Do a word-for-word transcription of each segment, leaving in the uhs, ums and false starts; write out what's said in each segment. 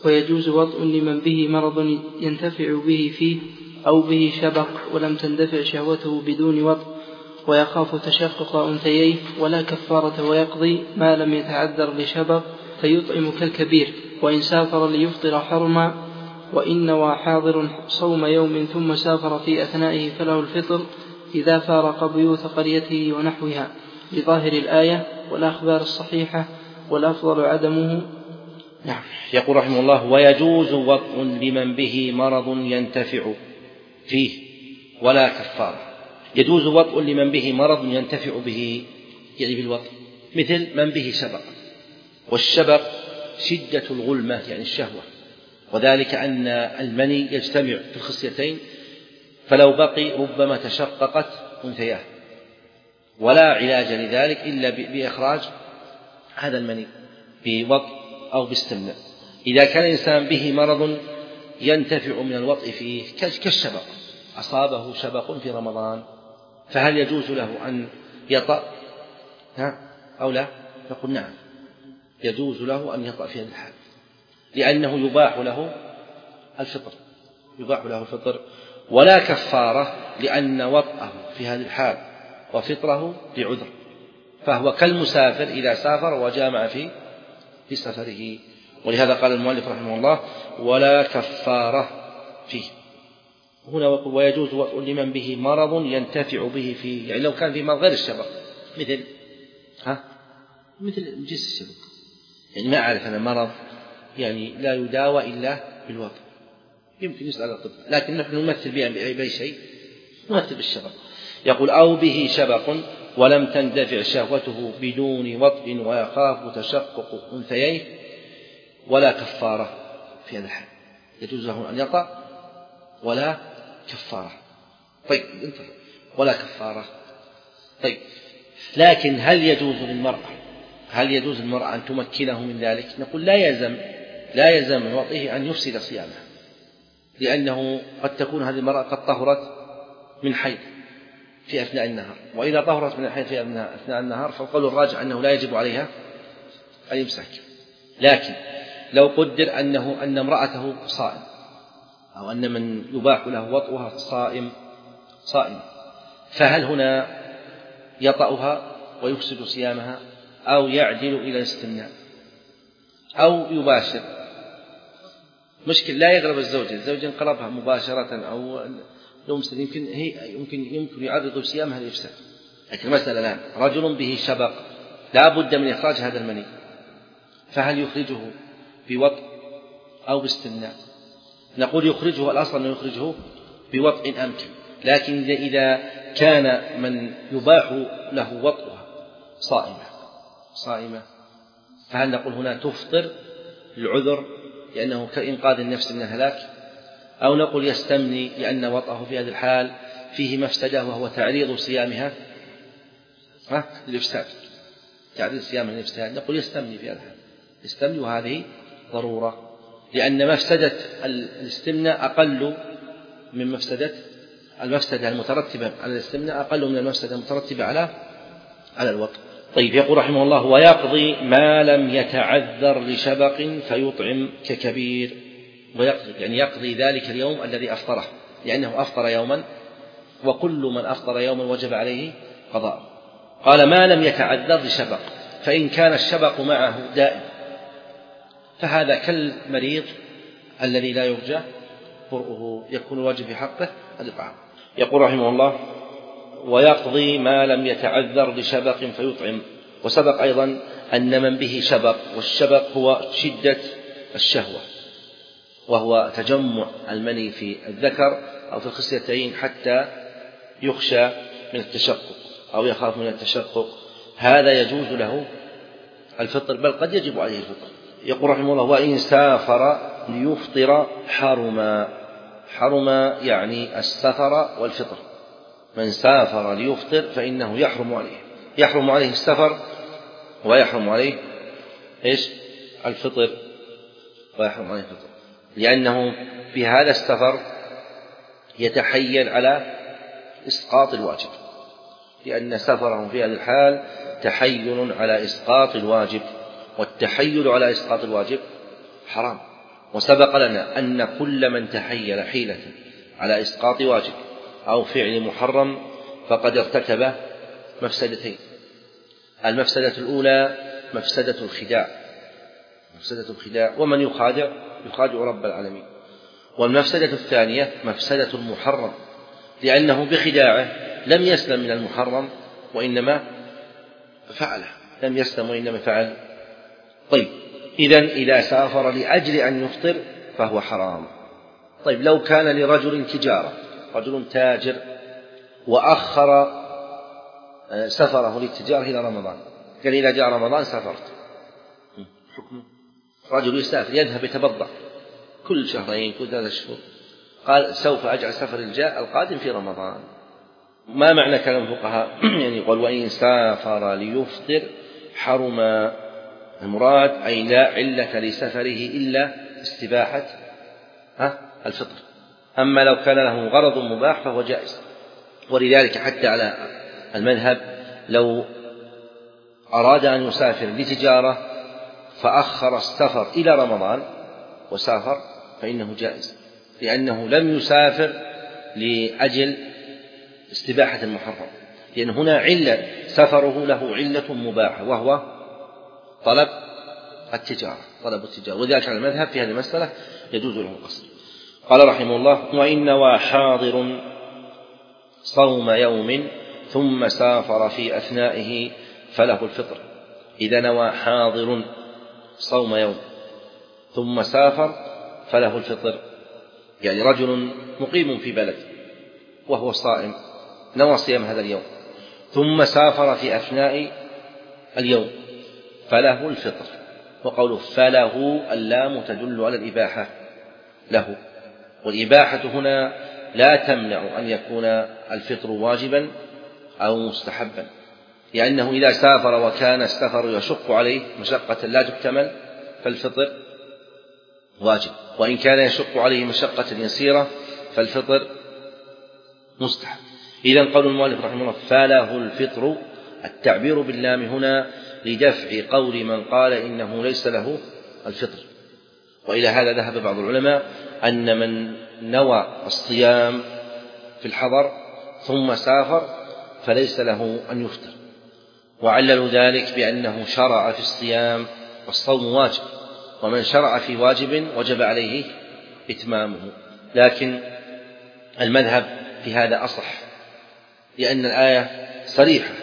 ويجوز وطء لمن به مرض ينتفع به فيه أو به شبق ولم تندفع شهوته بدون وطء ويخاف تشقق أنثييه ولا كفارة ويقضي ما لم يتعذر لشبق فيطعم كالكبير وإن سافر ليفطر حرما وإن نوى حاضر صوم يوم ثم سافر في أثنائه فله الفطر إذا فارق بيوت قريته ونحوها لظاهر الآية والأخبار الصحيحة والأفضل عدمه. نعم. يقول رحمه الله: ويجوز وطء لمن به مرض ينتفع فيه ولا كفارة. يجوز وطء لمن به مرض ينتفع به يعني بالوطء، مثل من به شبق، والشبق شدة الغلمة يعني الشهوة، وذلك أن المني يجتمع في الخصيتين فلو بقي ربما تشققت أنثياه، ولا علاج لذلك إلا بإخراج هذا المني بوطء أو باستمناء. إذا كان الإنسان به مرض ينتفع من الوطء فيه كالشبق، أصابه شبق في رمضان، فهل يجوز له أن يطأ ها أو لا؟ نقول نعم، يجوز له أن يطأ في هذه الحال، لأنه يباح له الفطر يباح له الفطر ولا كفارة، لأن وطأه في هذه الحال وفطره بعذر، فهو كالمسافر إذا سافر وجامع في في سفره. ولهذا قال المؤلف رحمه الله: ولا كفارة فيه. هنا ويجوز وطء لمن به مرض ينتفع به فيه، يعني لو كان في مرض غير الشبق، مثل ها مثل جنس الشبق، يعني ما أعرف أنا مرض يعني لا يداوى إلا بالوطء، يمكن يسأل الطب، لكن نحن نمثل بأي شيء، نمثل بالشبق. يقول: أو به شبق ولم تندفع شهوته بدون وطء ويخاف تشقق أنثييه ولا كفارة في هذا الحال، يجوز له أن يطأ ولا كفارة. طيب انتظر، ولا كفارة. طيب لكن هل يجوز للمرأة هل يجوز للمرأة أن تمكنه من ذلك؟ نقول لا يلزم لا يلزم من وطئه أن يفسد صيامه، لأنه قد تكون هذه المرأة قد طهرت من حيض في أثناء النهار، وإذا طهرت من الحيض في أثناء النهار فالقول الراجح أنه لا يجب عليها الإمساك. لكن لو قدر أنه أن امرأته صائم، أو أن من يباح له وطئها صائم صائم فهل هنا يطأها ويفسد صيامها، أو يعدل إلى الاستمناء، أو يباشر؟ مشكل لا يغلب الزوجة، الزوجة انقلبها مباشرة أو يمكن يمكن هي يمكن يمكن يعرض صيامها للإفساد. لكن المسألة الآن رجل به شبق لا بد من إخراج هذا المني، فهل يخرجه بوطء أو باستمناء؟ نقول يخرجه، الأصل أنه يخرجه بوطء أمكن، لكن إذا كان من يباح له وطئها صائمة صائمة فهل نقول هنا تفطر للعذر لأنه كإنقاذ النفس من الهلاك، أو نقول يستمني لأن وطئه في هذه الحال فيه مفسدة وهو تعريض صيامها للإفساد، تعريض صيامها للإفساد؟ نقول يستمني في هذا الحال، يستمني، وهذه ضرورة، لأن مفسدة الاستمناء أقل من مفسدة المفسدة المترتبة على الاستمناء أقل من المفسدة المترتبة على على الوطء. طيب يقول رحمه الله: ويقضي ما لم يتعذر لشبق فيطعم ككبير. ويقضي يعني يقضي ذلك اليوم الذي أفطره، لأنه أفطر يوما، وكل من أفطر يوما وجب عليه قضاء. قال: ما لم يتعذر لشبق، فإن كان الشبق معه دائم فهذا كالمريض الذي لا يرجى برؤه، يكون الواجب في حقه الإطعام. يقول رحمه الله: ويقضي ما لم يتعذر لشبق فيطعم. وسبق أيضا أن من به شبق، والشبق هو شدة الشهوة، وهو تجمع المني في الذكر أو في الخصيتين حتى يخشى من التشقق أو يخاف من التشقق، هذا يجوز له الفطر، بل قد يجب عليه الفطر. يقول رحمه الله: وإن سافر ليفطر حرما. حرما يعني السفر والفطر، من سافر ليفطر فإنه يحرم عليه يحرم عليه السفر ويحرم عليه إيش؟ الفطر، ويحرم عليه الفطر، لأنه في هذا السفر يتحيل على إسقاط الواجب، لأن سفره في هذه الحال تحيل على إسقاط الواجب، والتحيل على إسقاط الواجب حرام، وسبق لنا أن كل من تحيل حيلة على إسقاط واجب أو فعل محرم فقد ارتكب مفسدتين. المفسدة الأولى مفسدة الخداع، مفسدة الخداع، ومن يخادع يخادع رب العالمين. والمفسدة الثانية مفسدة المحرم، لأنه بخداعه لم يسلم من المحرم وإنما فعله، لم يسلم وإنما فعل. طيب، إذن إذا سافر لأجل أن يفطر فهو حرام. طيب، لو كان لرجل تجارة، رجل تاجر وأخر سفره للتجارة إلى رمضان، قال إذا جاء رمضان سافرت، حكمه رجل يسافر يذهب يتبضع كل شهرين كل ثلاثة شهور، قال سوف أجعل سفر الجاء القادم في رمضان. ما معنى كلام الفقهاء؟ يعني يقول وإن سافر ليفطر حرم، المراد أي لا علة لسفره إلا استباحة الفطر. أما لو كان له غرض مباح فهو جائز. ولذلك حتى على المذهب لو أراد أن يسافر لتجارة فأخر السفر إلى رمضان وسافر فإنه جائز، لأنه لم يسافر لأجل استباحة المحرم، لأن هنا علة، سفره له علة مباحة وهو طلب التجارة، طلب التجارة. وذلك على المذهب في هذه المسألة يجوز له القصر. قال رحمه الله وإن نوى حاضر صوم يوم ثم سافر في أثنائه فله الفطر. إذا نوى حاضر صوم يوم ثم سافر فله الفطر، يعني رجل مقيم في بلد وهو صائم نوى صيام هذا اليوم ثم سافر في أثناء اليوم فله الفطر. وقوله فله اللام تدل على الإباحة له، والإباحة هنا لا تمنع أن يكون الفطر واجبا أو مستحبا، لأنه إذا سافر وكان السفر يشق عليه مشقة لا تكتمل فالفطر واجب، وإن كان يشق عليه مشقة يسيرة فالفطر مستحب. إذن قول المؤلف رحمه الله فله الفطر، التعبير باللام هنا لدفع قول من قال إنه ليس له الفطر. وإلى هذا ذهب بعض العلماء أن من نوى الصيام في الحضر ثم سافر فليس له أن يفطر، وعللوا ذلك بأنه شرع في الصيام والصوم واجب، ومن شرع في واجب وجب عليه إتمامه. لكن المذهب في هذا أصح، لأن الآية صريحة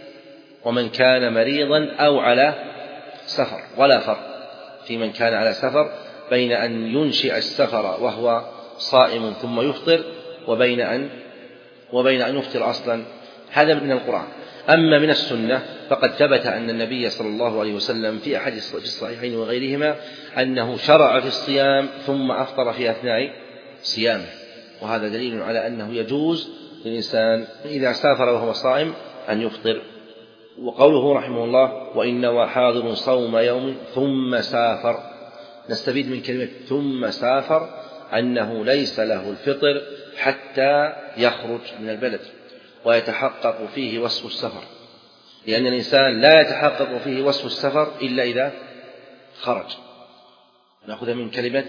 ومن كان مريضا أو على سفر، ولا فرق في من كان على سفر بين أن ينشئ السفر وهو صائم ثم يفطر وبين أن وبين أن يفطر أصلا. هذا من القرآن. أما من السنة فقد ثبت أن النبي صلى الله عليه وسلم في أحد الصحيحين وغيرهما أنه شرع في الصيام ثم أفطر في أثناء صيامه، وهذا دليل على أنه يجوز للإنسان إذا سافر وهو صائم أن يفطر. وقوله رحمه الله وإن نوى حاضر صوم يوم ثم سافر، نستفيد من كلمة ثم سافر أنه ليس له الفطر حتى يخرج من البلد ويتحقق فيه وصف السفر، لأن الإنسان لا يتحقق فيه وصف السفر إلا إذا خرج. نأخذ من كلمة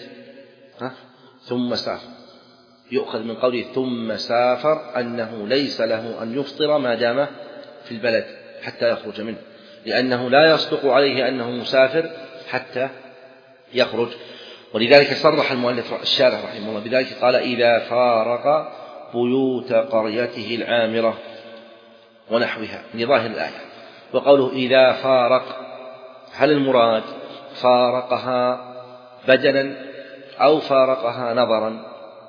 ثم سافر، يؤخذ من قوله ثم سافر أنه ليس له أن يفطر ما دام في البلد حتى يخرج منه، لأنه لا يصدق عليه أنه مسافر حتى يخرج. ولذلك صرح المؤلف الشارح رحمه الله بذلك، قال إذا فارق بيوت قريته العامرة ونحوها من ظاهر الآية. وقوله إذا فارق، هل المراد فارقها بدنا أو فارقها نظرا؟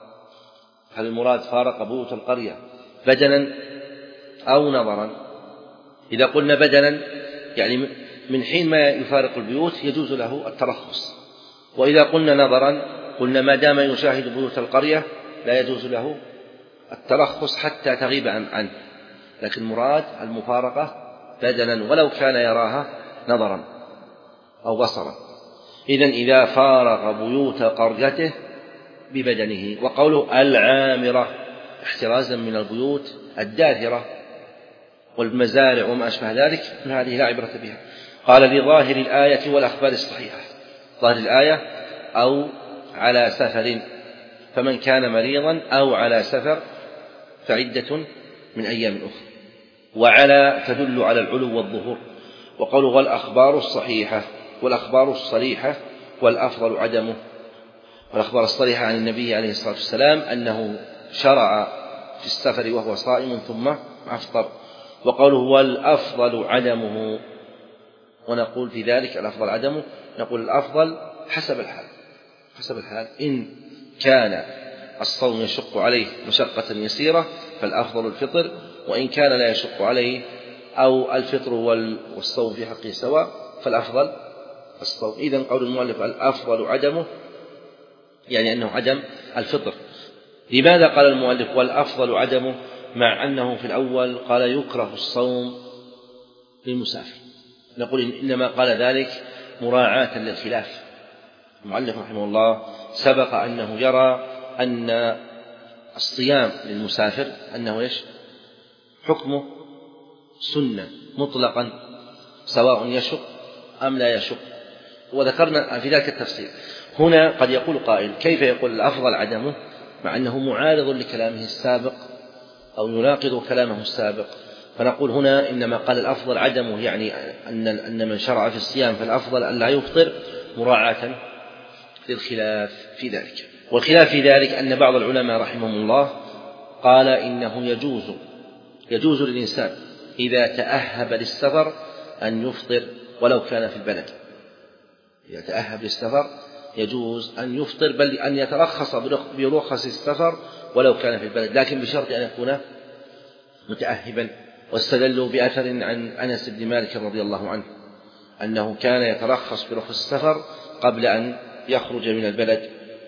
هل المراد فارق بيوت القرية بدنا أو نظرا؟ إذا قلنا بدنا يعني من حين ما يفارق البيوت يجوز له الترخص، وإذا قلنا نظرا قلنا ما دام يشاهد بيوت القرية لا يجوز له الترخص حتى تغيب عنه، لكن المراد المفارقة بدنا ولو كان يراها نظرا أو بصرا. إذن إذا فارق بيوت قريته ببدنه. وقوله العامرة احترازا من البيوت الداثرة والمزارع وما أشبه ذلك، هذه لا عبرة بها. قال لظاهر الآية والأخبار الصحيحة، ظاهر الآية أو على سفر، فمن كان مريضا أو على سفر فعدة من أيام أخرى. وعلى تدل على العلو والظهور. وقوله والأخبار الصحيحة والأخبار الصريحة والأفضل عدمه. والأخبار الصريحة عن النبي عليه الصلاة والسلام أنه شرع في السفر وهو صائم ثم أفطر. وقوله والأفضل عدمه، ونقول في ذلك الأفضل عدمه، نقول الأفضل حسب الحال، حسب الحال. إن كان الصوم يشق عليه مشقة يسيرة فالأفضل الفطر، وإن كان لا يشق عليه أو الفطر والصوم في حقه سواء فالأفضل الصوم. إذن قول المؤلف الأفضل عدمه يعني أنه عدم الفطر. لماذا قال المؤلف والأفضل عدمه مع أنه في الأول قال يكره الصوم للمسافر؟ نقول إنما قال ذلك مراعاة للخلاف. المؤلف رحمه الله سبق أنه يرى أن الصيام للمسافر أنه إيش؟ حكمه سنة مطلقا سواء يشق أم لا يشق، وذكرنا في ذلك التفصيل. هنا قد يقول قائل كيف يقول الأفضل عدمه مع أنه معارض لكلامه السابق أو يناقض كلامه السابق؟ فنقول هنا إنما قال الأفضل عدمه يعني أن أن من شرع في الصيام فالأفضل أن لا يفطر مراعاة للخلاف في ذلك. والخلاف في ذلك أن بعض العلماء رحمهم الله قال إنه يجوز يجوز للإنسان إذا تأهب للسفر أن يفطر ولو كان في البلد. إذا تأهب للسفر يجوز أن يفطر، بل أن يترخص برخص السفر ولو كان في البلد، لكن بشرط أن يكون متأهبا. واستدلوا بأثر عن أنس بن مالك رضي الله عنه أنه كان يترخص برخص السفر قبل أن يخرج من البلد.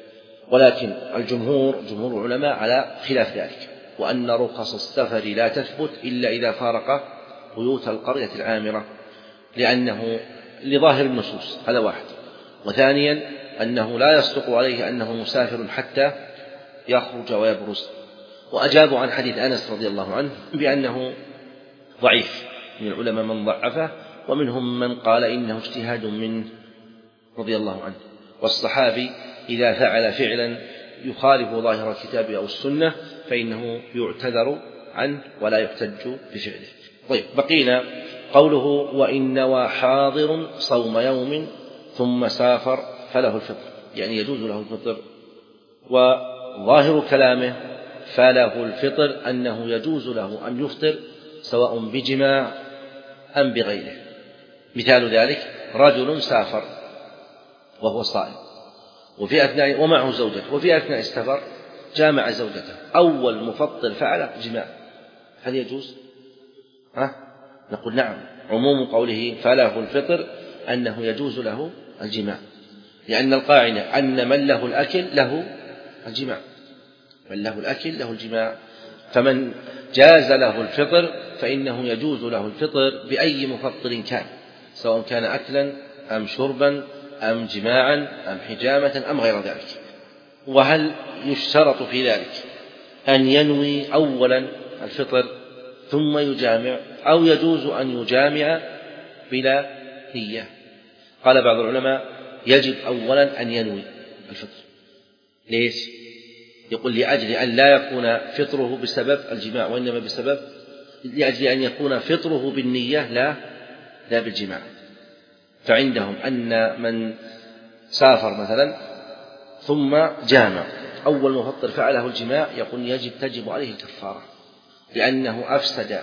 ولكن الجمهور جمهور العلماء على خلاف ذلك، وأن رخص السفر لا تثبت إلا إذا فارق بيوت القرية العامرة، لأنه لظاهر النصوص، هذا واحد. وثانيا أنه لا يصدق عليه أنه مسافر حتى يخرج ويبرز. وأجابوا عن حديث أنس رضي الله عنه بأنه ضعيف، من العلماء من ضعفه ومنهم من قال إنه اجتهاد منه رضي الله عنه. والصحابي إذا فعل فعلا يخالف ظاهر الكتاب أو السنة فإنه يعتذر عنه ولا يحتج بفعله. طيب، بقينا قوله وإن نوى حاضر صوم يوم ثم سافر فله الفطر، يعني يجوز له الفطر. وظاهر كلامه فله الفطر أنه يجوز له أن يفطر سواء بجماع أم بغيره. مثال ذلك رجل سافر وهو صائم وفي أثناء ومعه زوجته، وفي أثناء السفر جامع زوجته، أول مفطر فعل جماع، هل يجوز؟ ها؟ نقول نعم، عموم قوله فله الفطر أنه يجوز له الجماع، لأن القاعدة أن من له الأكل له الجماع، من له الأكل له الجماع. فمن جاز له الفطر فإنه يجوز له الفطر بأي مفطر كان، سواء كان أكلا أم شربا أم جماعا أم حجامة أم غير ذلك. وهل يشترط في ذلك أن ينوي أولا الفطر ثم يجامع، أو يجوز أن يجامع بلا نية؟ قال بعض العلماء يجب أولا أن ينوي الفطر. ليش؟ يقول لأجل أن لا يكون فطره بسبب الجماع، وإنما بسبب لأجل أن يكون فطره بالنية لا لا بالجماع. فعندهم أن من سافر مثلا ثم جامع أول مفطر فعله الجماع يقول يجب تجب عليه الكفارة، لأنه أفسد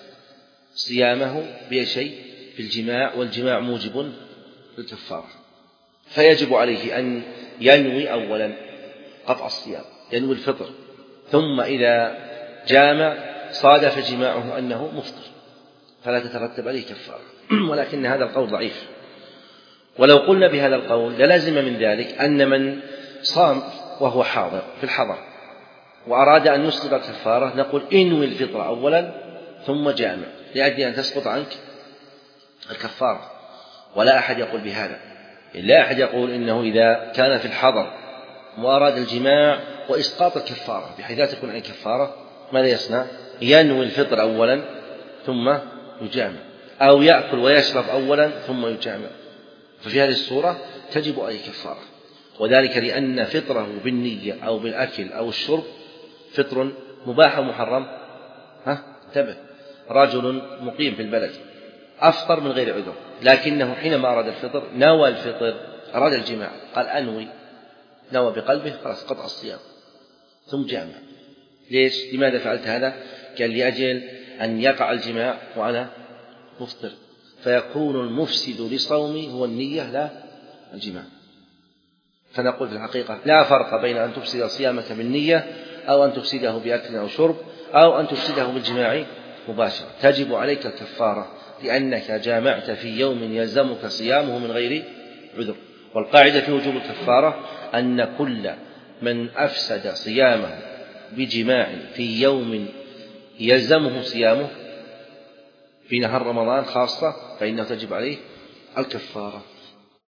صيامه بشيء في الجماع، والجماع موجب للكفارة. فيجب عليه أن ينوي أولا قطع الصيام، ينوي الفطر، ثم إذا جامع صادف جماعه أنه مفطر فلا تترتب عليه كفارة. ولكن هذا القول ضعيف. ولو قلنا بهذا القول للازم من ذلك أن من صام وهو حاضر في الحضر وأراد أن يسقط الكفارة نقول انوي الفطر أولا ثم جامع، لأجل أن تسقط عنك الكفارة. ولا أحد يقول بهذا، لا أحد يقول إنه إذا كان في الحضر وأراد الجماع وإسقاط الكفارة بحيث لا تكون عن كفارة ماذا يصنع؟ ينوي الفطر أولا ثم يجامع، أو يأكل ويشرب أولا ثم يجامع، ففي هذه الصورة تجب عليه كفارة. وذلك لأن فطره بالنية أو بالأكل أو الشرب فطر مباح ومحرم. ها انتبه، رجل مقيم في البلد أفطر من غير عذر، لكنه حينما أراد الفطر نوى الفطر، أراد الجماع، قال أنوي، نوى بقلبه، خلاص قطع الصيام ثم جامع. ليش؟ لماذا فعلت هذا؟ قال لأجل أن يقع الجماع وأنا مفطر، فيكون المفسد لصومي هو النية لا الجماع. فنقول في الحقيقة لا فرق بين أن تفسد صيامك بالنية أو أن تفسده بأكل أو شرب أو أن تفسده بالجماع مباشرة، تجب عليك الكفارة لأنك جامعت في يوم يلزمك صيامه من غير عذر. والقاعدة في وجوب الكفارة أن كل من أفسد صيامه بجماع في يوم يلزمه صيامه في نهار رمضان خاصة فإنه تجب عليه الكفارة.